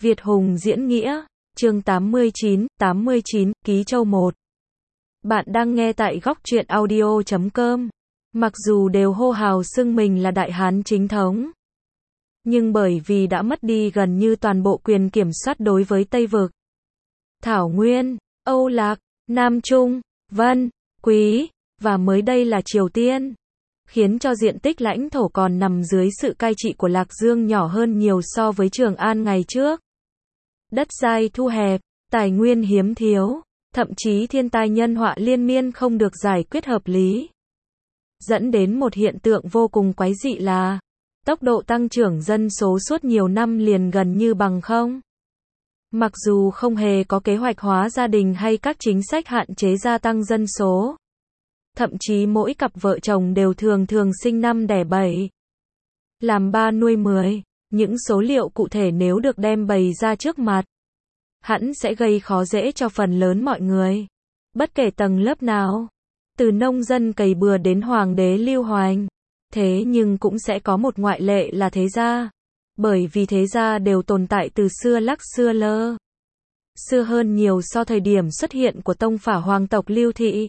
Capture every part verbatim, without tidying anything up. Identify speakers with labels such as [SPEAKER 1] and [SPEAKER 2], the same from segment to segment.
[SPEAKER 1] Việt Hùng diễn nghĩa, chương tám mươi chín, tám mươi chín, Ký Châu một. Bạn đang nghe tại góc truyện audio chấm com. Mặc dù đều hô hào xưng mình là Đại Hán chính thống, nhưng bởi vì đã mất đi gần như toàn bộ quyền kiểm soát đối với Tây Vực, Thảo Nguyên, Âu Lạc, Nam Trung, Vân, Quý, và mới đây là Triều Tiên, khiến cho diện tích lãnh thổ còn nằm dưới sự cai trị của Lạc Dương nhỏ hơn nhiều so với Trường An ngày trước. Đất đai thu hẹp, tài nguyên hiếm thiếu, thậm chí thiên tai nhân họa liên miên không được giải quyết hợp lý, dẫn đến một hiện tượng vô cùng quái dị là tốc độ tăng trưởng dân số suốt nhiều năm liền gần như bằng không. Mặc dù không hề có kế hoạch hóa gia đình hay các chính sách hạn chế gia tăng dân số, thậm chí mỗi cặp vợ chồng đều thường thường sinh năm đẻ bảy, làm ba nuôi mười. Những số liệu cụ thể nếu được đem bày ra trước mặt, hẳn sẽ gây khó dễ cho phần lớn mọi người, bất kể tầng lớp nào, từ nông dân cày bừa đến hoàng đế lưu hoành. Thế nhưng cũng sẽ có một ngoại lệ là thế gia, bởi vì thế gia đều tồn tại từ xưa lắc xưa lơ, xưa hơn nhiều so thời điểm xuất hiện của tông phả hoàng tộc Lưu Thị.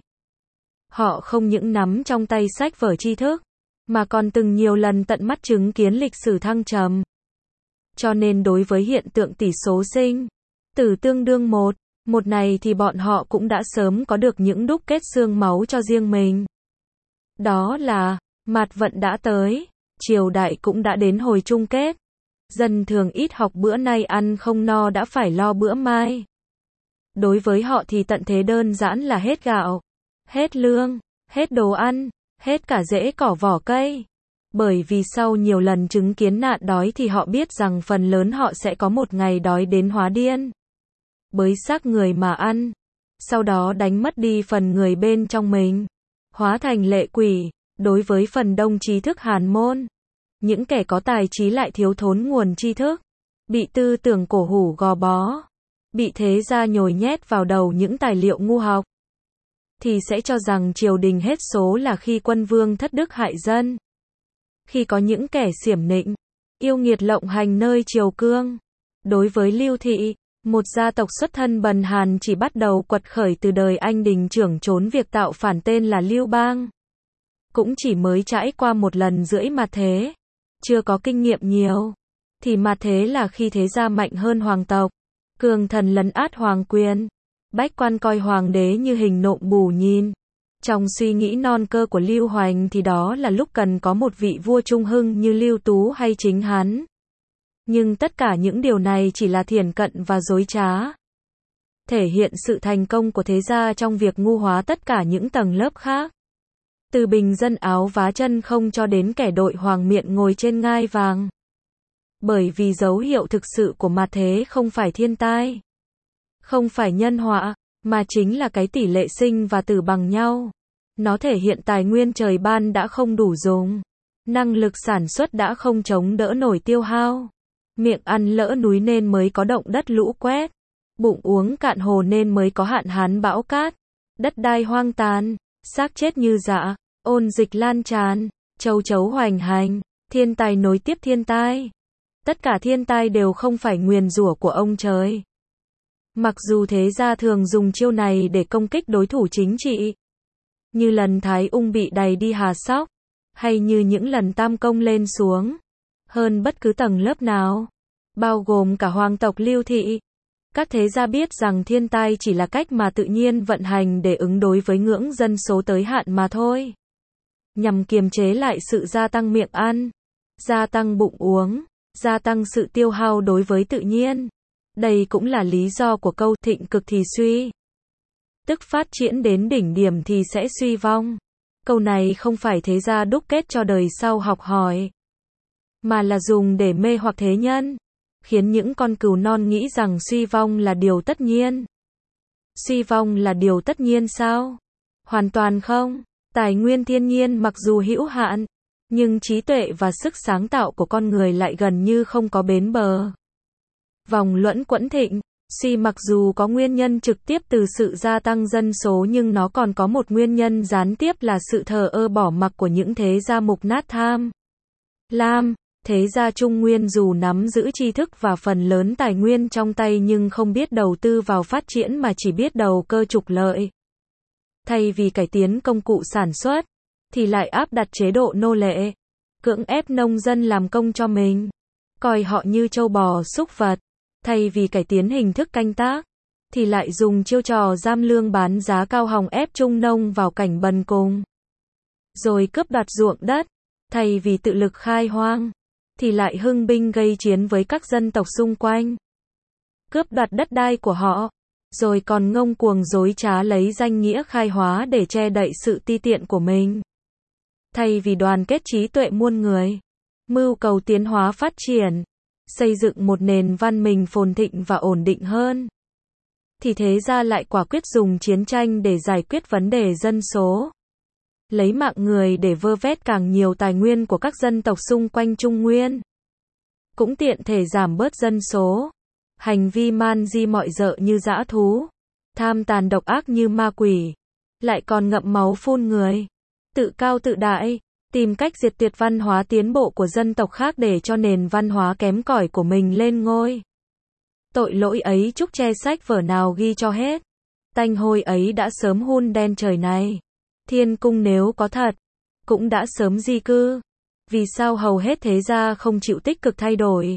[SPEAKER 1] Họ không những nắm trong tay sách vở tri thức, mà còn từng nhiều lần tận mắt chứng kiến lịch sử thăng trầm. Cho nên đối với hiện tượng tỷ số sinh tử tương đương một, một này thì bọn họ cũng đã sớm có được những đúc kết xương máu cho riêng mình. Đó là, mạt vận đã tới, triều đại cũng đã đến hồi chung kết. Dân thường ít học bữa nay ăn không no đã phải lo bữa mai. Đối với họ thì tận thế đơn giản là hết gạo, hết lương, hết đồ ăn, hết cả rễ cỏ vỏ cây. Bởi vì sau nhiều lần chứng kiến nạn đói thì họ biết rằng phần lớn họ sẽ có một ngày đói đến hóa điên, bới xác người mà ăn, sau đó đánh mất đi phần người bên trong mình, hóa thành lệ quỷ. Đối với phần đông trí thức Hàn môn, những kẻ có tài trí lại thiếu thốn nguồn tri thức, bị tư tưởng cổ hủ gò bó, bị thế gia nhồi nhét vào đầu những tài liệu ngu học, thì sẽ cho rằng triều đình hết số là khi quân vương thất đức hại dân, khi có những kẻ xiểm nịnh, yêu nghiệt lộng hành nơi triều cương. Đối với Lưu Thị, một gia tộc xuất thân bần hàn chỉ bắt đầu quật khởi từ đời anh đình trưởng trốn việc tạo phản tên là Lưu Bang, cũng chỉ mới trải qua một lần rưỡi mạt thế, chưa có kinh nghiệm nhiều. Thì mạt thế là khi thế gia mạnh hơn hoàng tộc, cường thần lấn át hoàng quyền, bách quan coi hoàng đế như hình nộm bù nhìn. Trong suy nghĩ non cơ của Lưu Hoành thì đó là lúc cần có một vị vua trung hưng như Lưu Tú hay chính hắn. Nhưng tất cả những điều này chỉ là thiển cận và dối trá, thể hiện sự thành công của thế gia trong việc ngu hóa tất cả những tầng lớp khác. Từ bình dân áo vá chân không cho đến kẻ đội hoàng miện ngồi trên ngai vàng. Bởi vì dấu hiệu thực sự của mạt thế không phải thiên tai, không phải nhân họa, mà chính là cái tỷ lệ sinh và tử bằng nhau. Nó thể hiện tài nguyên trời ban đã không đủ dùng, năng lực sản xuất đã không chống đỡ nổi tiêu hao, miệng ăn lỡ núi nên mới có động đất lũ quét, bụng uống cạn hồ nên mới có hạn hán bão cát, đất đai hoang tàn, xác chết như dã, ôn dịch lan tràn, châu chấu hoành hành, thiên tai nối tiếp thiên tai. Tất cả thiên tai đều không phải nguyền rủa của ông trời. Mặc dù thế gia thường dùng chiêu này để công kích đối thủ chính trị, như lần Thái Ung bị đày đi Hà Sóc, hay như những lần Tam Công lên xuống, hơn bất cứ tầng lớp nào, bao gồm cả hoàng tộc Lưu Thị. Các thế gia biết rằng thiên tai chỉ là cách mà tự nhiên vận hành để ứng đối với ngưỡng dân số tới hạn mà thôi, nhằm kiềm chế lại sự gia tăng miệng ăn, gia tăng bụng uống, gia tăng sự tiêu hao đối với tự nhiên. Đây cũng là lý do của câu thịnh cực thì suy, tức phát triển đến đỉnh điểm thì sẽ suy vong. Câu này không phải thế gia đúc kết cho đời sau học hỏi, mà là dùng để mê hoặc thế nhân, khiến những con cừu non nghĩ rằng suy vong là điều tất nhiên. Suy vong là điều tất nhiên sao? Hoàn toàn không. Tài nguyên thiên nhiên mặc dù hữu hạn, nhưng trí tuệ và sức sáng tạo của con người lại gần như không có bến bờ. Vòng luẩn quẩn thịnh, suy mặc dù có nguyên nhân trực tiếp từ sự gia tăng dân số nhưng nó còn có một nguyên nhân gián tiếp là sự thờ ơ bỏ mặc của những thế gia mục nát tham lam, Thế gia Trung Nguyên dù nắm giữ tri thức và phần lớn tài nguyên trong tay nhưng không biết đầu tư vào phát triển mà chỉ biết đầu cơ trục lợi. Thay vì cải tiến công cụ sản xuất, thì lại áp đặt chế độ nô lệ, cưỡng ép nông dân làm công cho mình, coi họ như trâu bò súc vật. Thay vì cải tiến hình thức canh tác, thì lại dùng chiêu trò giam lương bán giá cao hòng ép trung nông vào cảnh bần cùng. Rồi cướp đoạt ruộng đất, thay vì tự lực khai hoang, thì lại hưng binh gây chiến với các dân tộc xung quanh, cướp đoạt đất đai của họ, rồi còn ngông cuồng dối trá lấy danh nghĩa khai hóa để che đậy sự ti tiện của mình. Thay vì đoàn kết trí tuệ muôn người, mưu cầu tiến hóa phát triển, xây dựng một nền văn minh phồn thịnh và ổn định hơn, thì thế gia lại quả quyết dùng chiến tranh để giải quyết vấn đề dân số, lấy mạng người để vơ vét càng nhiều tài nguyên của các dân tộc xung quanh Trung Nguyên, cũng tiện thể giảm bớt dân số. Hành vi man di mọi dợ như dã thú, tham tàn độc ác như ma quỷ, lại còn ngậm máu phun người, tự cao tự đại, tìm cách diệt tuyệt văn hóa tiến bộ của dân tộc khác để cho nền văn hóa kém cỏi của mình lên ngôi. Tội lỗi ấy chúc che sách vở nào ghi cho hết. Tanh hôi ấy đã sớm hun đen trời này. Thiên cung nếu có thật, cũng đã sớm di cư. Vì sao hầu hết thế gia không chịu tích cực thay đổi?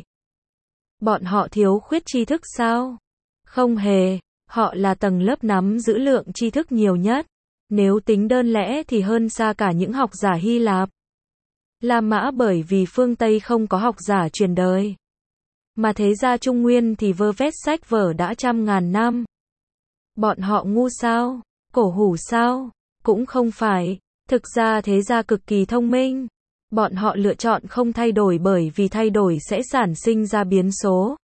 [SPEAKER 1] Bọn họ thiếu khuyết tri thức sao? Không hề, họ là tầng lớp nắm giữ lượng tri thức nhiều nhất. Nếu tính đơn lẻ thì hơn xa cả những học giả Hy Lạp, La Mã, bởi vì phương Tây không có học giả truyền đời. Mà thế gia Trung Nguyên thì vơ vét sách vở đã trăm ngàn năm. Bọn họ ngu sao? Cổ hủ sao? Cũng không phải. Thực ra thế gia cực kỳ thông minh. Bọn họ lựa chọn không thay đổi bởi vì thay đổi sẽ sản sinh ra biến số.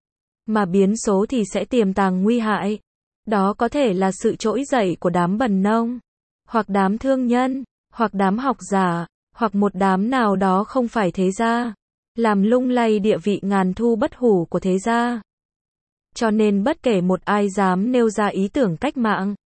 [SPEAKER 1] Mà biến số thì sẽ tiềm tàng nguy hại. Đó có thể là sự trỗi dậy của đám bần nông, hoặc đám thương nhân, hoặc đám học giả, hoặc một đám nào đó không phải thế gia, làm lung lay địa vị ngàn thu bất hủ của thế gia. Cho nên bất kể một ai dám nêu ra ý tưởng cách mạng,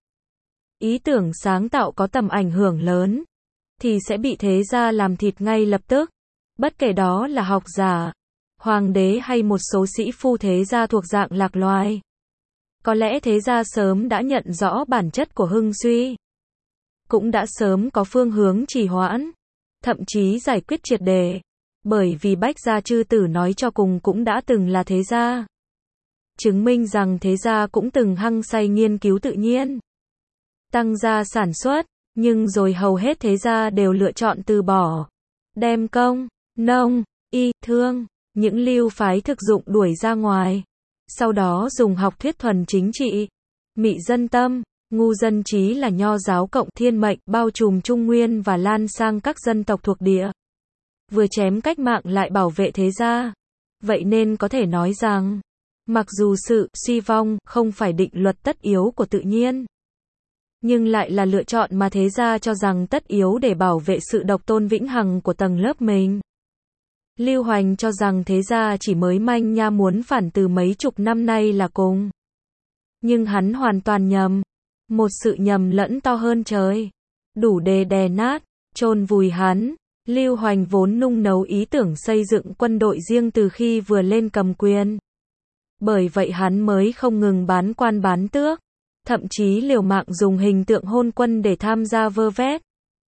[SPEAKER 1] ý tưởng sáng tạo có tầm ảnh hưởng lớn, thì sẽ bị thế gia làm thịt ngay lập tức. Bất kể đó là học giả, hoàng đế hay một số sĩ phu thế gia thuộc dạng lạc loài. Có lẽ thế gia sớm đã nhận rõ bản chất của hưng suy, cũng đã sớm có phương hướng trì hoãn, thậm chí giải quyết triệt để, bởi vì Bách Gia Chư Tử nói cho cùng cũng đã từng là thế gia, chứng minh rằng thế gia cũng từng hăng say nghiên cứu tự nhiên, tăng gia sản xuất, nhưng rồi hầu hết thế gia đều lựa chọn từ bỏ, đem công, nông, y, thương, những lưu phái thực dụng đuổi ra ngoài. Sau đó dùng học thuyết thuần chính trị, mị dân tâm, ngu dân trí là nho giáo cộng thiên mệnh bao trùm Trung Nguyên và lan sang các dân tộc thuộc địa. Vừa chém cách mạng lại bảo vệ thế gia. Vậy nên có thể nói rằng, mặc dù sự suy vong không phải định luật tất yếu của tự nhiên, nhưng lại là lựa chọn mà thế gia cho rằng tất yếu để bảo vệ sự độc tôn vĩnh hằng của tầng lớp mình. Lưu Hoành cho rằng thế gia chỉ mới manh nha muốn phản từ mấy chục năm nay là cùng. Nhưng hắn hoàn toàn nhầm. Một sự nhầm lẫn to hơn trời. Đủ để đè nát, chôn vùi hắn. Lưu Hoành vốn nung nấu ý tưởng xây dựng quân đội riêng từ khi vừa lên cầm quyền. Bởi vậy hắn mới không ngừng bán quan bán tước. Thậm chí liều mạng dùng hình tượng hôn quân để tham gia vơ vét,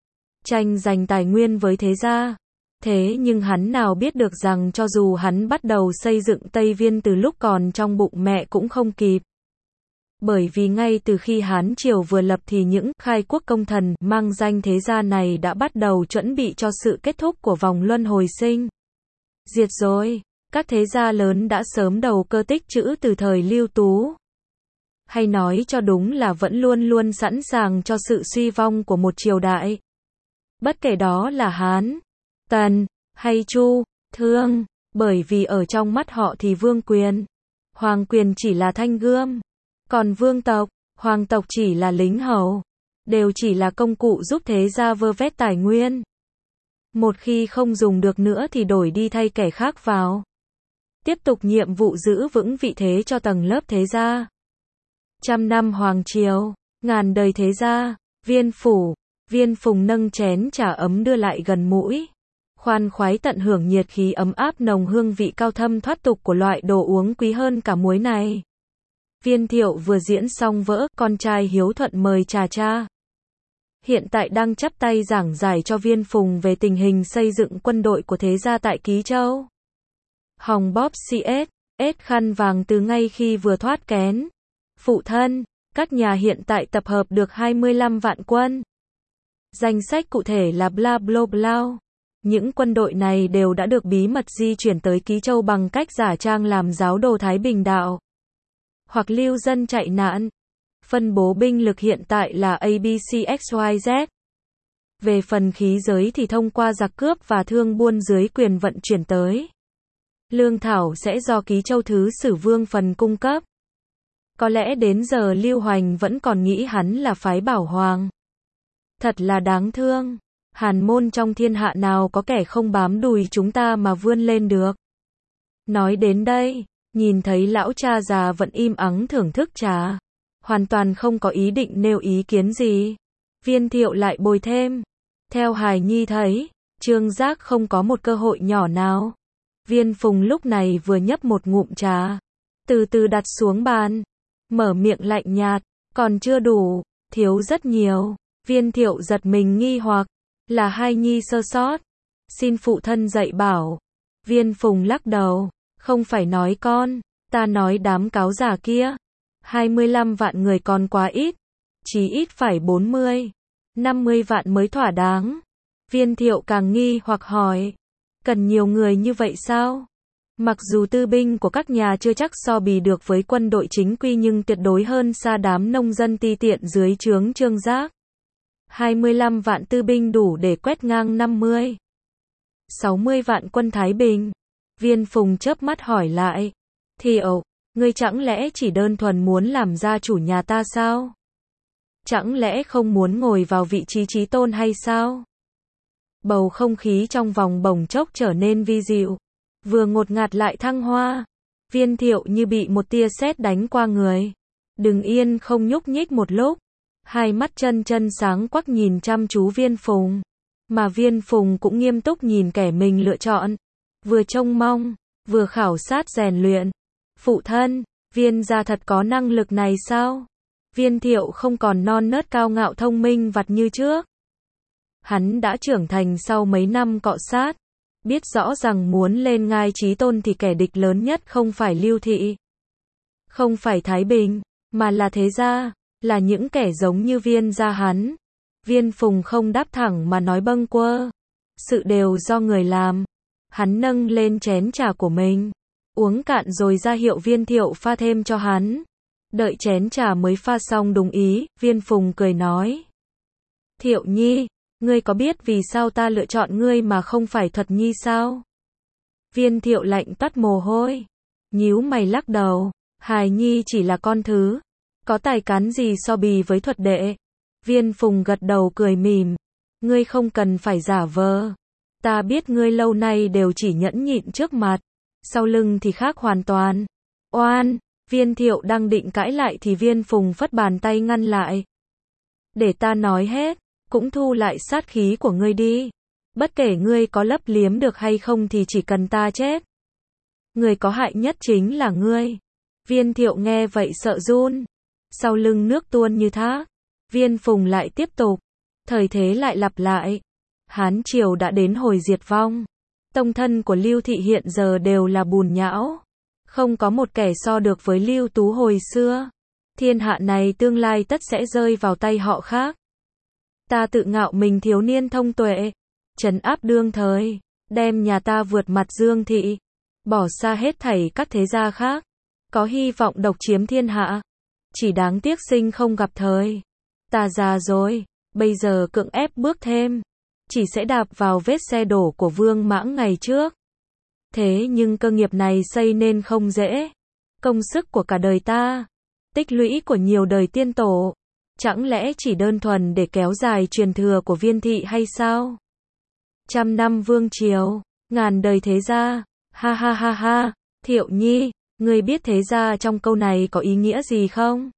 [SPEAKER 1] tranh giành tài nguyên với thế gia. Thế nhưng hắn nào biết được rằng cho dù hắn bắt đầu xây dựng Tây Viên từ lúc còn trong bụng mẹ cũng không kịp. Bởi vì ngay từ khi Hán Triều vừa lập thì những khai quốc công thần mang danh thế gia này đã bắt đầu chuẩn bị cho sự kết thúc của vòng luân hồi sinh diệt rồi. Các thế gia lớn đã sớm đầu cơ tích trữ từ thời Lưu Tú. Hay nói cho đúng là vẫn luôn luôn sẵn sàng cho sự suy vong của một triều đại. Bất kể đó là Hán, Tần, hay Chu, Thương, bởi vì ở trong mắt họ thì vương quyền, hoàng quyền chỉ là thanh gươm, còn vương tộc, hoàng tộc chỉ là lính hầu, đều chỉ là công cụ giúp thế gia vơ vét tài nguyên. Một khi không dùng được nữa thì đổi đi thay kẻ khác vào. Tiếp tục nhiệm vụ giữ vững vị thế cho tầng lớp thế gia. Trăm năm hoàng triều, ngàn đời thế gia, Viên Phủ, Viên Phùng nâng chén trà ấm đưa lại gần mũi. khoan khoái tận hưởng nhiệt khí ấm áp nồng hương vị cao thâm thoát tục của loại đồ uống quý hơn cả muối này. Viên Thiệu vừa diễn xong vỡ, con trai hiếu thuận mời trà cha. Hiện tại đang chắp tay giảng giải cho Viên Phùng về tình hình xây dựng quân đội của thế gia tại Ký Châu. Hòng bóp xê ét, ét khăn vàng từ ngay khi vừa thoát kén. Phụ thân, các nhà hiện tại tập hợp được hai mươi lăm vạn quân. Danh sách cụ thể là bla bla bla. Những quân đội này đều đã được bí mật di chuyển tới Ký Châu bằng cách giả trang làm giáo đồ Thái Bình đạo, hoặc lưu dân chạy nạn. Phân bố binh lực hiện tại là a bê xê ích y dét. Về phần khí giới thì thông qua giặc cướp và thương buôn dưới quyền vận chuyển tới. Lương thảo sẽ do Ký Châu Thứ Sử Vương Phần cung cấp. Có lẽ đến giờ Lưu Hoành vẫn còn nghĩ hắn là phái Bảo Hoàng. Thật là đáng thương. Hàn môn trong thiên hạ nào có kẻ không bám đùi chúng ta mà vươn lên được. Nói đến đây, nhìn thấy lão cha già vẫn im ắng thưởng thức trà, hoàn toàn không có ý định nêu ý kiến gì. Viên Thiệu lại bồi thêm. Theo Hải Nhi thấy, Trương Giác không có một cơ hội nhỏ nào. Viên Phùng lúc này vừa nhấp một ngụm trà, từ từ đặt xuống bàn, mở miệng lạnh nhạt, còn chưa đủ, thiếu rất nhiều. Viên Thiệu giật mình nghi hoặc, là Hai Nhi sơ sót, xin phụ thân dạy bảo. Viên Phùng lắc đầu, không phải nói con, ta nói đám cáo giả kia. hai mươi lăm vạn người còn quá ít, chí ít phải bốn mươi, năm mươi vạn mới thỏa đáng. Viên Thiệu càng nghi hoặc hỏi, cần nhiều người như vậy sao? Mặc dù tư binh của các nhà chưa chắc so bì được với quân đội chính quy nhưng tuyệt đối hơn xa đám nông dân ti tiện dưới trướng Trương Giác. hai mươi lăm vạn tư binh đủ để quét ngang năm mươi, sáu mươi vạn quân Thái Bình. Viên Phùng chớp mắt hỏi lại, Thiệu, ngươi chẳng lẽ chỉ đơn thuần muốn làm gia chủ nhà ta sao? Chẳng lẽ không muốn ngồi vào vị trí chí tôn hay sao? Bầu không khí trong vòng bỗng chốc trở nên vi diệu, vừa ngột ngạt lại thăng hoa. Viên Thiệu như bị một tia sét đánh qua người, đứng yên không nhúc nhích một lúc, hai mắt chân chân sáng quắc nhìn chăm chú Viên Phùng, mà Viên Phùng cũng nghiêm túc nhìn kẻ mình lựa chọn, vừa trông mong, vừa khảo sát rèn luyện. Phụ thân, Viên gia thật có năng lực này sao? Viên Thiệu không còn non nớt cao ngạo thông minh vặt như trước. Hắn đã trưởng thành sau mấy năm cọ sát, biết rõ rằng muốn lên ngai chí tôn thì kẻ địch lớn nhất không phải Lưu Thị, không phải Thái Bình, mà là thế gia, là những kẻ giống như Viên gia hắn. Viên Phùng không đáp thẳng mà nói bâng quơ, sự đều do người làm. Hắn nâng lên chén trà của mình, uống cạn rồi ra hiệu Viên Thiệu pha thêm cho hắn. Đợi chén trà mới pha xong đúng ý, Viên Phùng cười nói, Thiệu Nhi, ngươi có biết vì sao ta lựa chọn ngươi mà không phải Thuật Nhi sao? Viên Thiệu lạnh toát mồ hôi, nhíu mày lắc đầu, Hài Nhi chỉ là con thứ, có tài cán gì so bì với Thuật đệ? Viên Phùng gật đầu cười mỉm, ngươi không cần phải giả vờ, ta biết ngươi lâu nay đều chỉ nhẫn nhịn trước mặt, sau lưng thì khác hoàn toàn. Oan! Viên Thiệu đang định cãi lại thì Viên Phùng phất bàn tay ngăn lại. Để ta nói hết, cũng thu lại sát khí của ngươi đi. Bất kể ngươi có lấp liếm được hay không thì chỉ cần ta chết, người có hại nhất chính là ngươi. Viên Thiệu nghe vậy sợ run, sau lưng nước tuôn như thác. Viên Phùng lại tiếp tục, thời thế lại lặp lại. Hán triều đã đến hồi diệt vong, tông thân của Lưu Thị hiện giờ đều là bùn nhão, không có một kẻ so được với Lưu Tú hồi xưa. Thiên hạ này tương lai tất sẽ rơi vào tay họ khác. Ta tự ngạo mình thiếu niên thông tuệ, trấn áp đương thời, đem nhà ta vượt mặt Dương Thị, bỏ xa hết thảy các thế gia khác, có hy vọng độc chiếm thiên hạ. Chỉ đáng tiếc sinh không gặp thời. Ta già rồi, bây giờ cưỡng ép bước thêm, chỉ sẽ đạp vào vết xe đổ của Vương Mãng ngày trước. Thế nhưng cơ nghiệp này xây nên không dễ. Công sức của cả đời ta, tích lũy của nhiều đời tiên tổ, chẳng lẽ chỉ đơn thuần để kéo dài truyền thừa của Viên Thị hay sao? Trăm năm vương triều, ngàn đời thế gia, ha ha ha ha. Thiệu Nhi, ngươi biết thế gia trong câu này có ý nghĩa gì không?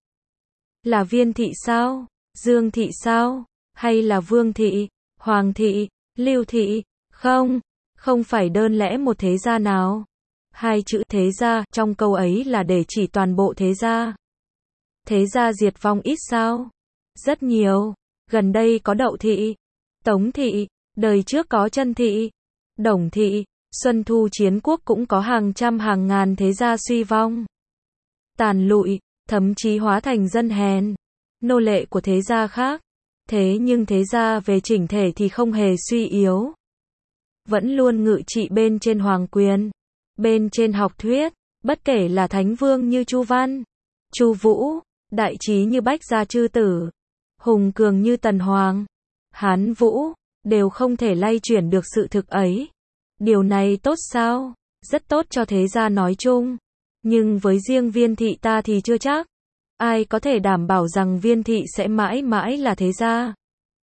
[SPEAKER 1] Là Viên Thị sao? Dương Thị sao? Hay là Vương Thị, Hoàng Thị, Lưu Thị? Không, Không phải đơn lẽ một thế gia nào. Hai chữ thế gia trong câu ấy là để chỉ toàn bộ thế gia. Thế gia diệt vong ít sao? Rất nhiều. Gần đây có Đậu thị, Tống thị, đời trước có Trân thị, Đồng thị, Xuân Thu chiến quốc cũng có hàng trăm hàng ngàn thế gia suy vong, tàn lụi, thậm chí hóa thành dân hèn, nô lệ của thế gia khác. Thế nhưng thế gia về chỉnh thể thì không hề suy yếu. Vẫn luôn ngự trị bên trên hoàng quyền, bên trên học thuyết, bất kể là thánh vương như Chu Văn, Chu Vũ, đại trí như Bách Gia Chư Tử, hùng cường như Tần Hoàng, Hán Vũ, đều không thể lay chuyển được sự thực ấy. Điều này tốt sao? Rất tốt cho thế gia nói chung. Nhưng với riêng Viên thị ta thì chưa chắc. Ai có thể đảm bảo rằng Viên thị sẽ mãi mãi là thế gia?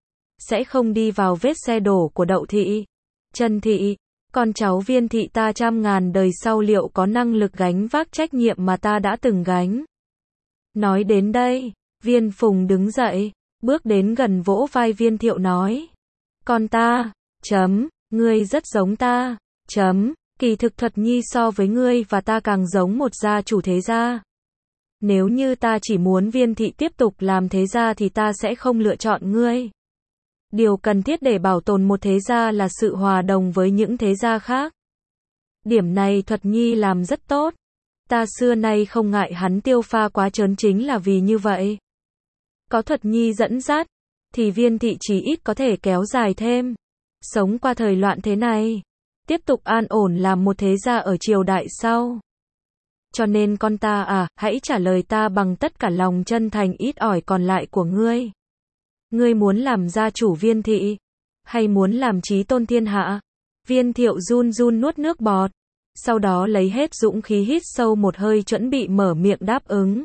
[SPEAKER 1] Sẽ không đi vào vết xe đổ của Đậu thị, Trân thị, con cháu Viên thị ta trăm ngàn đời sau liệu có năng lực gánh vác trách nhiệm mà ta đã từng gánh? Nói đến đây, Viên Phùng đứng dậy, bước đến gần vỗ vai Viên Thiệu nói. Con ta, chấm, ngươi rất giống ta, chấm, kỳ thực Thuật Nhi so với ngươi và ta càng giống một gia chủ thế gia. Nếu như ta chỉ muốn Viên thị tiếp tục làm thế gia thì ta sẽ không lựa chọn ngươi. Điều cần thiết để bảo tồn một thế gia là sự hòa đồng với những thế gia khác. Điểm này Thuật Nhi làm rất tốt. Ta xưa nay không ngại hắn tiêu pha quá trớn chính là vì như vậy. Có Thuật Nhi dẫn dắt, thì Viên thị chí ít có thể kéo dài thêm, sống qua thời loạn thế này, tiếp tục an ổn làm một thế gia ở triều đại sau. Cho nên con ta à, hãy trả lời ta bằng tất cả lòng chân thành ít ỏi còn lại của ngươi. Ngươi muốn làm gia chủ Viên thị, hay muốn làm chí tôn thiên hạ? Viên Thiệu run run nuốt nước bọt, sau đó lấy hết dũng khí hít sâu một hơi chuẩn bị mở miệng đáp ứng.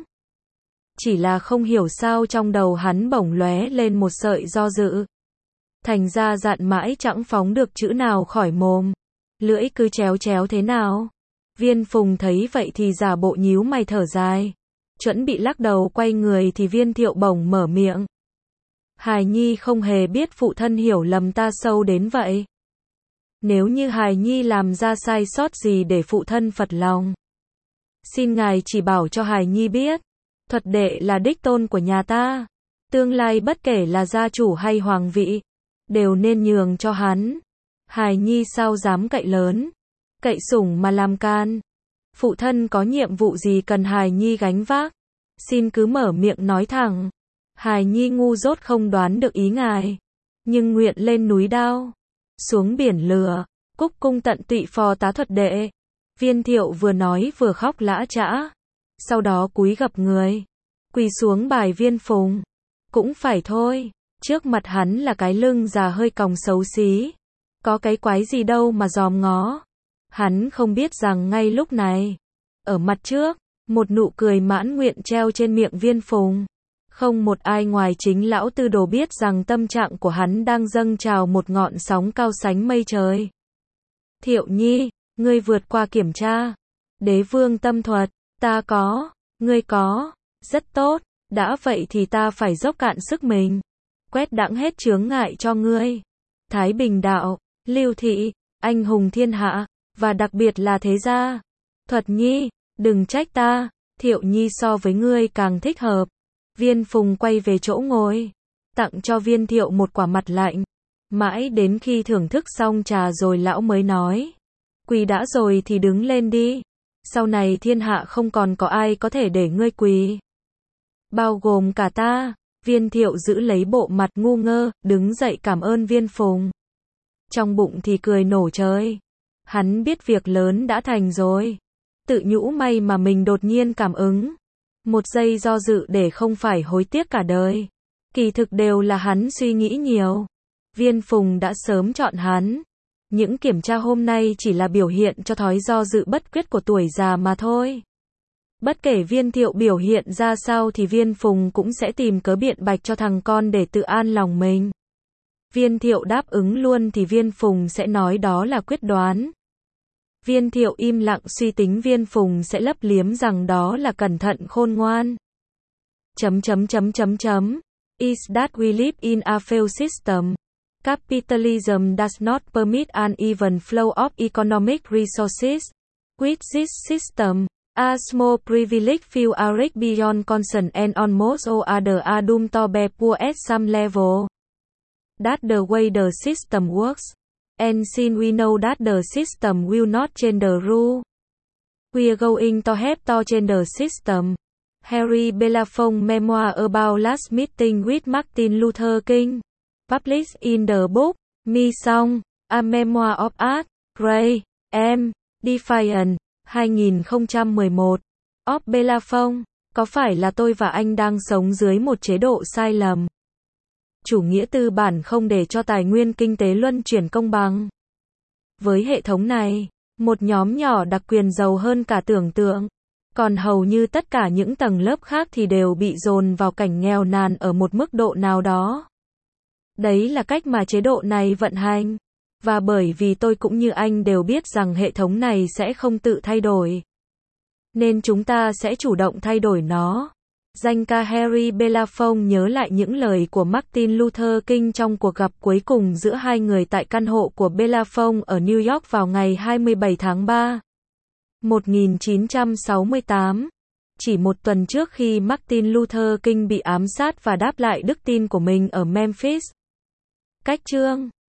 [SPEAKER 1] Chỉ là không hiểu sao trong đầu hắn bỗng lóe lên một sợi do dự. Thành ra dặn mãi chẳng phóng được chữ nào khỏi mồm. Lưỡi cứ chéo chéo thế nào. Viên Phùng thấy vậy thì giả bộ nhíu mày thở dài. Chuẩn bị lắc đầu quay người thì Viên Thiệu bỗng mở miệng. Hài Nhi không hề biết phụ thân hiểu lầm ta sâu đến vậy. Nếu như Hài Nhi làm ra sai sót gì để phụ thân phật lòng, xin ngài chỉ bảo cho Hài Nhi biết. Thuật đệ là đích tôn của nhà ta. Tương lai bất kể là gia chủ hay hoàng vị, đều nên nhường cho hắn. Hài Nhi sao dám cậy lớn, cậy sủng mà làm can. Phụ thân có nhiệm vụ gì cần Hài Nhi gánh vác, xin cứ mở miệng nói thẳng. Hài Nhi ngu dốt không đoán được ý ngài, nhưng nguyện lên núi đao, xuống biển lửa, cúc cung tận tụy phò tá thuật đệ. Viên Thiệu vừa nói vừa khóc lã chã, sau đó cúi gập người, quỳ xuống bài Viên Phùng. Cũng phải thôi, trước mặt hắn là cái lưng già hơi còng xấu xí, có cái quái gì đâu mà dòm ngó. Hắn không biết rằng ngay lúc này, ở mặt trước, một nụ cười mãn nguyện treo trên miệng Viên Phùng. Không một ai ngoài chính lão tư đồ biết rằng tâm trạng của hắn đang dâng trào một ngọn sóng cao sánh mây trời. Thiệu Nhi, ngươi vượt qua kiểm tra. Đế vương tâm thuật, ta có, ngươi có, rất tốt, đã vậy thì ta phải dốc cạn sức mình, quét đãng hết chướng ngại cho ngươi. Thái Bình đạo, Lưu thị, anh hùng thiên hạ, và đặc biệt là thế gia. Thuật Nhi, đừng trách ta, Thiệu Nhi so với ngươi càng thích hợp. Viên Phùng quay về chỗ ngồi, tặng cho Viên Thiệu một quả mặt lạnh. Mãi đến khi thưởng thức xong trà rồi lão mới nói. Quỳ đã rồi thì đứng lên đi. Sau này thiên hạ không còn có ai có thể để ngươi quỳ, bao gồm cả ta. Viên Thiệu giữ lấy bộ mặt ngu ngơ, đứng dậy cảm ơn Viên Phùng. Trong bụng thì cười nổ trời. Hắn biết việc lớn đã thành rồi. Tự nhủ may mà mình đột nhiên cảm ứng. Một giây do dự để không phải hối tiếc cả đời. Kỳ thực đều là hắn suy nghĩ nhiều. Viên Phùng đã sớm chọn hắn. Những kiểm tra hôm nay chỉ là biểu hiện cho thói do dự bất quyết của tuổi già mà thôi. Bất kể Viên Thiệu biểu hiện ra sao thì Viên Phùng cũng sẽ tìm cớ biện bạch cho thằng con để tự an lòng mình. Viên Thiệu đáp ứng luôn thì Viên Phùng sẽ nói đó là quyết đoán. Viên Thiệu im lặng suy tính Viên Phùng sẽ lấp liếm rằng đó là cẩn thận khôn ngoan. Chấm chấm chấm chấm chấm. Is that we live in a failed system? Capitalism does not permit an even flow of economic resources. With this system, a small privileged few are rich beyond concern and almost all others are doomed to be poor at some level. That's the way the system works. And since we know that the system will not change the rule, we're going to have to change the system. Harry Belafonte Memoir about Last Meeting with Martin Luther King. Published in the book, Mission, A Memoir of Art, Ray, M. Defiant, hai nghìn không trăm mười một. Of Belafonte, có phải là tôi và anh đang sống dưới một chế độ sai lầm? Chủ nghĩa tư bản không để cho tài nguyên kinh tế luân chuyển công bằng. Với hệ thống này, một nhóm nhỏ đặc quyền giàu hơn cả tưởng tượng, còn hầu như tất cả những tầng lớp khác thì đều bị dồn vào cảnh nghèo nàn ở một mức độ nào đó. Đấy là cách mà chế độ này vận hành. Và bởi vì tôi cũng như anh đều biết rằng hệ thống này sẽ không tự thay đổi, nên chúng ta sẽ chủ động thay đổi nó. Danh ca Harry Belafonte nhớ lại những lời của Martin Luther King trong cuộc gặp cuối cùng giữa hai người tại căn hộ của Belafonte ở New York vào ngày hai mươi bảy tháng ba, một nghìn chín trăm sáu mươi tám. Chỉ một tuần trước khi Martin Luther King bị ám sát và đáp lại đức tin của mình ở Memphis. Cách chương